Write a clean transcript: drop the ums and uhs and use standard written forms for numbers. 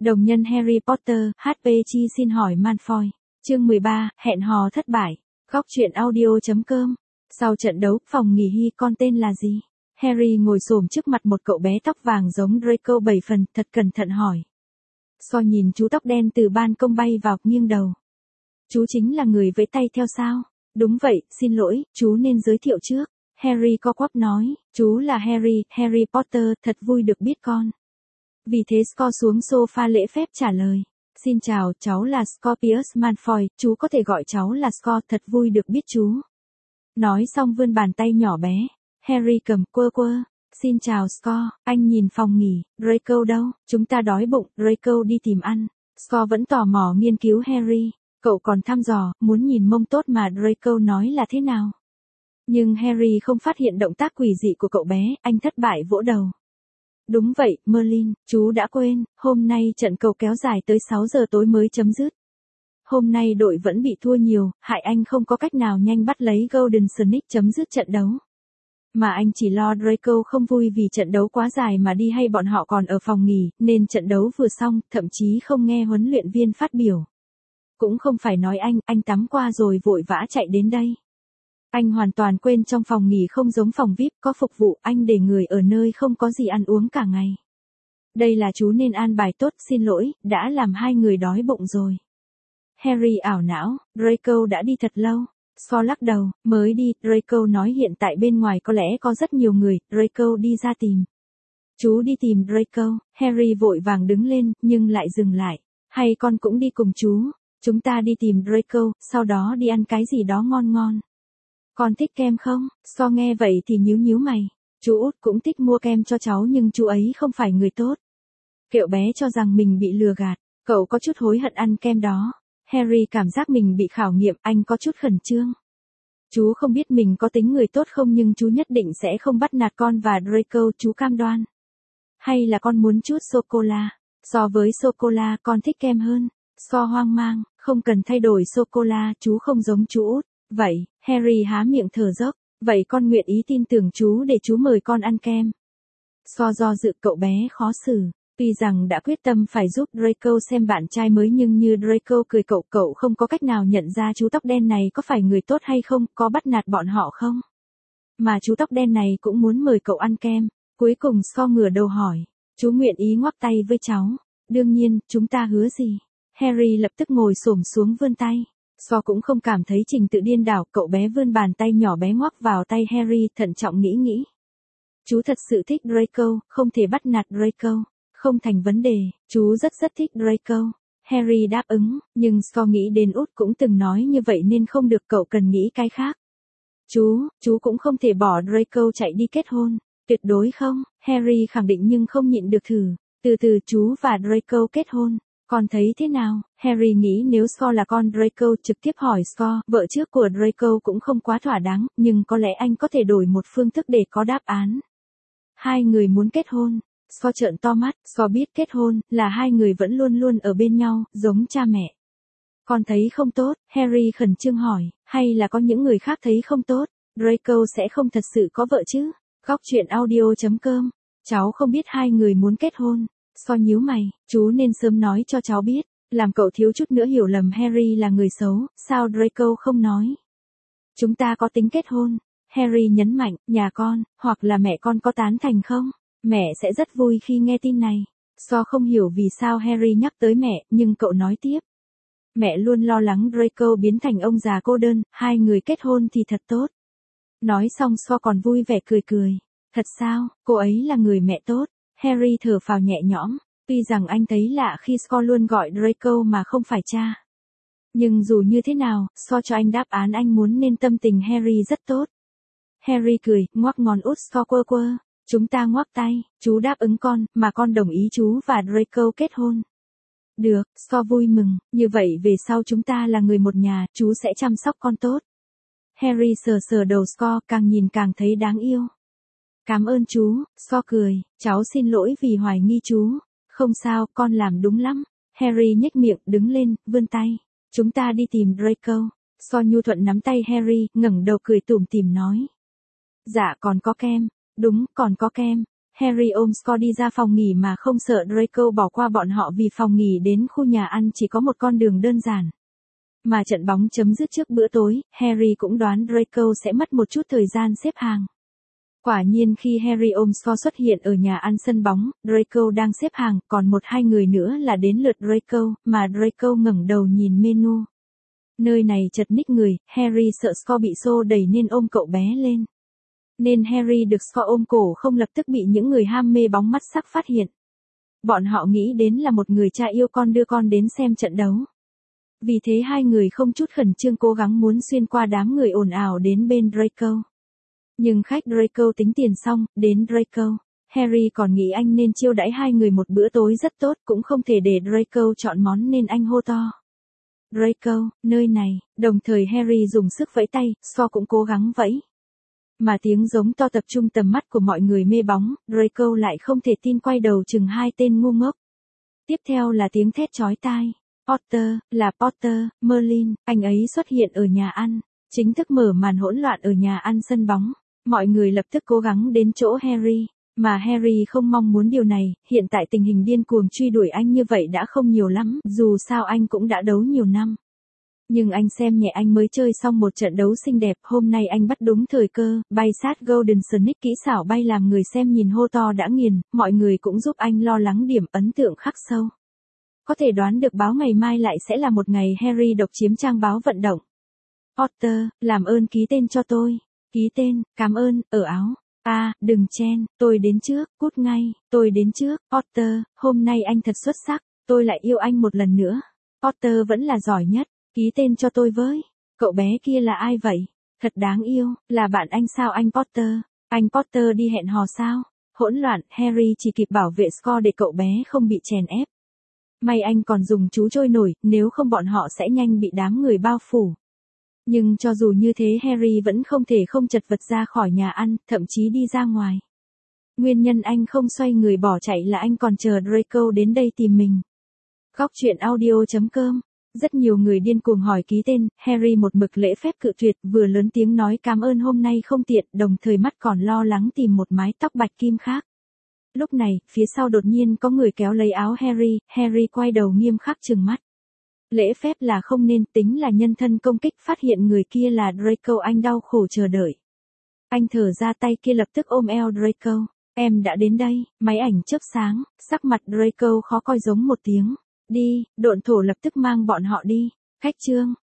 Đồng nhân Harry Potter, HPG xin hỏi Malfoy. Chương 13, hẹn hò thất bại. Góc truyện audio.com. Sau trận đấu, phòng nghỉ Hy con tên là gì? Harry ngồi xổm trước mặt một cậu bé tóc vàng giống Draco 7 phần, thật cẩn thận hỏi. So nhìn chú tóc đen từ ban công bay vào, nghiêng đầu. Chú chính là người vẫy tay theo sao? Đúng vậy, xin lỗi, chú nên giới thiệu trước. Harry co quắp nói, chú là Harry Potter, thật vui được biết con. Vì thế Scott xuống sofa lễ phép trả lời. Xin chào, cháu là Scorpius Malfoy, chú có thể gọi cháu là Scott, thật vui được biết chú. Nói xong vươn bàn tay nhỏ bé. Harry cầm quơ. Xin chào Scott, anh nhìn phòng nghỉ, Draco đâu, chúng ta đói bụng, Draco đi tìm ăn. Scott vẫn tò mò nghiên cứu Harry. Cậu còn thăm dò, muốn nhìn mông tốt mà Draco nói là thế nào. Nhưng Harry không phát hiện động tác quỷ dị của cậu bé, anh thất bại vỗ đầu. Đúng vậy, Merlin, chú đã quên, hôm nay trận cầu kéo dài tới 6 giờ tối mới chấm dứt. Hôm nay đội vẫn bị thua nhiều, hại anh không có cách nào nhanh bắt lấy Golden Snake chấm dứt trận đấu. Mà anh chỉ lo Draco không vui vì trận đấu quá dài mà đi hay bọn họ còn ở phòng nghỉ, nên trận đấu vừa xong, thậm chí không nghe huấn luyện viên phát biểu. Cũng không phải nói anh tắm qua rồi vội vã chạy đến đây. Anh hoàn toàn quên trong phòng nghỉ không giống phòng VIP có phục vụ, anh để người ở nơi không có gì ăn uống cả ngày. Đây là chú nên an bài tốt, xin lỗi, đã làm hai người đói bụng rồi. Harry ảo não, Draco đã đi thật lâu. So lắc đầu, mới đi, Draco nói hiện tại bên ngoài có lẽ có rất nhiều người, Draco đi ra tìm. Chú đi tìm Draco, Harry vội vàng đứng lên, nhưng lại dừng lại. Hay con cũng đi cùng chú, chúng ta đi tìm Draco, sau đó đi ăn cái gì đó ngon ngon. Con thích kem không? So nghe vậy thì nhíu mày. Chú út cũng thích mua kem cho cháu nhưng chú ấy không phải người tốt. Cậu bé cho rằng mình bị lừa gạt, cậu có chút hối hận ăn kem đó. Harry cảm giác mình bị khảo nghiệm, anh có chút khẩn trương. Chú không biết mình có tính người tốt không nhưng chú nhất định sẽ không bắt nạt con và Draco, chú cam đoan. Hay là con muốn chút sô-cô-la? So với sô-cô-la con thích kem hơn. So hoang mang, không cần thay đổi sô-cô-la, chú không giống chú út. Vậy, Harry há miệng thở dốc, vậy con nguyện ý tin tưởng chú để chú mời con ăn kem. So do dự cậu bé khó xử, tuy rằng đã quyết tâm phải giúp Draco xem bạn trai mới nhưng như Draco cười cậu không có cách nào nhận ra chú tóc đen này có phải người tốt hay không, có bắt nạt bọn họ không. Mà chú tóc đen này cũng muốn mời cậu ăn kem, cuối cùng So ngửa đầu hỏi, chú nguyện ý ngoắc tay với cháu, đương nhiên, chúng ta hứa gì. Harry lập tức ngồi xổm xuống vươn tay. So cũng không cảm thấy trình tự điên đảo, cậu bé vươn bàn tay nhỏ bé ngoắc vào tay Harry, thận trọng nghĩ. Chú thật sự thích Draco, không thể bắt nạt Draco. Không thành vấn đề, chú rất thích Draco. Harry đáp ứng, nhưng So nghĩ đến út cũng từng nói như vậy nên không được, cậu cần nghĩ cái khác. Chú cũng không thể bỏ Draco chạy đi kết hôn. Tuyệt đối không, Harry khẳng định nhưng không nhịn được thử. Từ từ chú và Draco kết hôn. Con thấy thế nào? Harry nghĩ nếu Scott là con Draco trực tiếp hỏi Scott, vợ trước của Draco cũng không quá thỏa đáng, nhưng có lẽ anh có thể đổi một phương thức để có đáp án. Hai người muốn kết hôn. Scott trợn to mắt, Scott biết kết hôn là hai người vẫn luôn ở bên nhau, giống cha mẹ. Con thấy không tốt, Harry khẩn trương hỏi, hay là có những người khác thấy không tốt, Draco sẽ không thật sự có vợ chứ? Góc truyện audio.com. Cháu không biết hai người muốn kết hôn. So nhíu mày, chú nên sớm nói cho cháu biết, làm cậu thiếu chút nữa hiểu lầm Harry là người xấu, sao Draco không nói. Chúng ta có tính kết hôn, Harry nhấn mạnh, nhà con, hoặc là mẹ con có tán thành không? Mẹ sẽ rất vui khi nghe tin này. So không hiểu vì sao Harry nhắc tới mẹ, nhưng cậu nói tiếp. Mẹ luôn lo lắng Draco biến thành ông già cô đơn, hai người kết hôn thì thật tốt. Nói xong So còn vui vẻ cười. Thật sao, cô ấy là người mẹ tốt. Harry thở phào nhẹ nhõm, tuy rằng anh thấy lạ khi Scott luôn gọi Draco mà không phải cha. Nhưng dù như thế nào, So cho anh đáp án anh muốn nên tâm tình Harry rất tốt. Harry cười, ngoắc ngón út So quơ. Chúng ta ngoắc tay, chú đáp ứng con, mà con đồng ý chú và Draco kết hôn. Được, So vui mừng, như vậy về sau chúng ta là người một nhà, chú sẽ chăm sóc con tốt. Harry sờ đầu Scott, càng nhìn càng thấy đáng yêu. Cảm ơn chú, So cười, cháu xin lỗi vì hoài nghi chú. Không sao, con làm đúng lắm. Harry nhếch miệng, đứng lên, vươn tay. Chúng ta đi tìm Draco. So nhu thuận nắm tay Harry, ngẩng đầu cười tủm tỉm nói. Dạ còn có kem. Đúng, còn có kem. Harry ôm Scott đi ra phòng nghỉ mà không sợ Draco bỏ qua bọn họ vì phòng nghỉ đến khu nhà ăn chỉ có một con đường đơn giản. Mà trận bóng chấm dứt trước bữa tối, Harry cũng đoán Draco sẽ mất một chút thời gian xếp hàng. Quả nhiên khi Harry ôm Scott xuất hiện ở nhà ăn sân bóng, Draco đang xếp hàng, còn một hai người nữa là đến lượt Draco, mà Draco ngẩng đầu nhìn menu. Nơi này chật ních người, Harry sợ Scott bị xô đẩy nên ôm cậu bé lên. Nên Harry được Scott ôm cổ không lập tức bị những người ham mê bóng mắt sắc phát hiện. Bọn họ nghĩ đến là một người cha yêu con đưa con đến xem trận đấu. Vì thế hai người không chút khẩn trương cố gắng muốn xuyên qua đám người ồn ào đến bên Draco. Nhưng khách Draco tính tiền xong, đến Draco. Harry còn nghĩ anh nên chiêu đãi hai người một bữa tối rất tốt, cũng không thể để Draco chọn món nên anh hô to. Draco, nơi này, đồng thời Harry dùng sức vẫy tay, Scott cũng cố gắng vẫy. Mà tiếng giống to tập trung tầm mắt của mọi người mê bóng, Draco lại không thể tin quay đầu chừng hai tên ngu ngốc. Tiếp theo là tiếng thét chói tai. Potter, là Potter, Merlin, anh ấy xuất hiện ở nhà ăn, chính thức mở màn hỗn loạn ở nhà ăn sân bóng. Mọi người lập tức cố gắng đến chỗ Harry, mà Harry không mong muốn điều này, hiện tại tình hình điên cuồng truy đuổi anh như vậy đã không nhiều lắm, dù sao anh cũng đã đấu nhiều năm. Nhưng anh xem nhẹ anh mới chơi xong một trận đấu xinh đẹp, hôm nay anh bắt đúng thời cơ, bay sát Golden Snake kỹ xảo bay làm người xem nhìn hô to đã nghiền, mọi người cũng giúp anh lo lắng điểm ấn tượng khắc sâu. Có thể đoán được báo ngày mai lại sẽ là một ngày Harry độc chiếm trang báo vận động. Potter, làm ơn ký tên cho tôi. Ký tên, cảm ơn, ở áo. Đừng chen, tôi đến trước, cút ngay, tôi đến trước. Potter, hôm nay anh thật xuất sắc, tôi lại yêu anh một lần nữa. Potter vẫn là giỏi nhất, ký tên cho tôi với. Cậu bé kia là ai vậy? Thật đáng yêu, là bạn anh sao anh Potter? Anh Potter đi hẹn hò sao? Hỗn loạn, Harry chỉ kịp bảo vệ Scott để cậu bé không bị chèn ép. May anh còn dùng chú trôi nổi, nếu không bọn họ sẽ nhanh bị đám người bao phủ. Nhưng cho dù như thế Harry vẫn không thể không chật vật ra khỏi nhà ăn, thậm chí đi ra ngoài. Nguyên nhân anh không xoay người bỏ chạy là anh còn chờ Draco đến đây tìm mình. Góc truyện audio.com. Rất nhiều người điên cuồng hỏi ký tên, Harry một mực lễ phép cự tuyệt, vừa lớn tiếng nói cảm ơn hôm nay không tiện, đồng thời mắt còn lo lắng tìm một mái tóc bạch kim khác. Lúc này, phía sau đột nhiên có người kéo lấy áo Harry, Harry quay đầu nghiêm khắc trừng mắt. Lễ phép là không nên, tính là nhân thân công kích, phát hiện người kia là Draco anh đau khổ chờ đợi. Anh thở ra tay kia lập tức ôm eo Draco. Em đã đến đây, máy ảnh chớp sáng, sắc mặt Draco khó coi giống một tiếng. Đi, độn thổ lập tức mang bọn họ đi. Khách trương,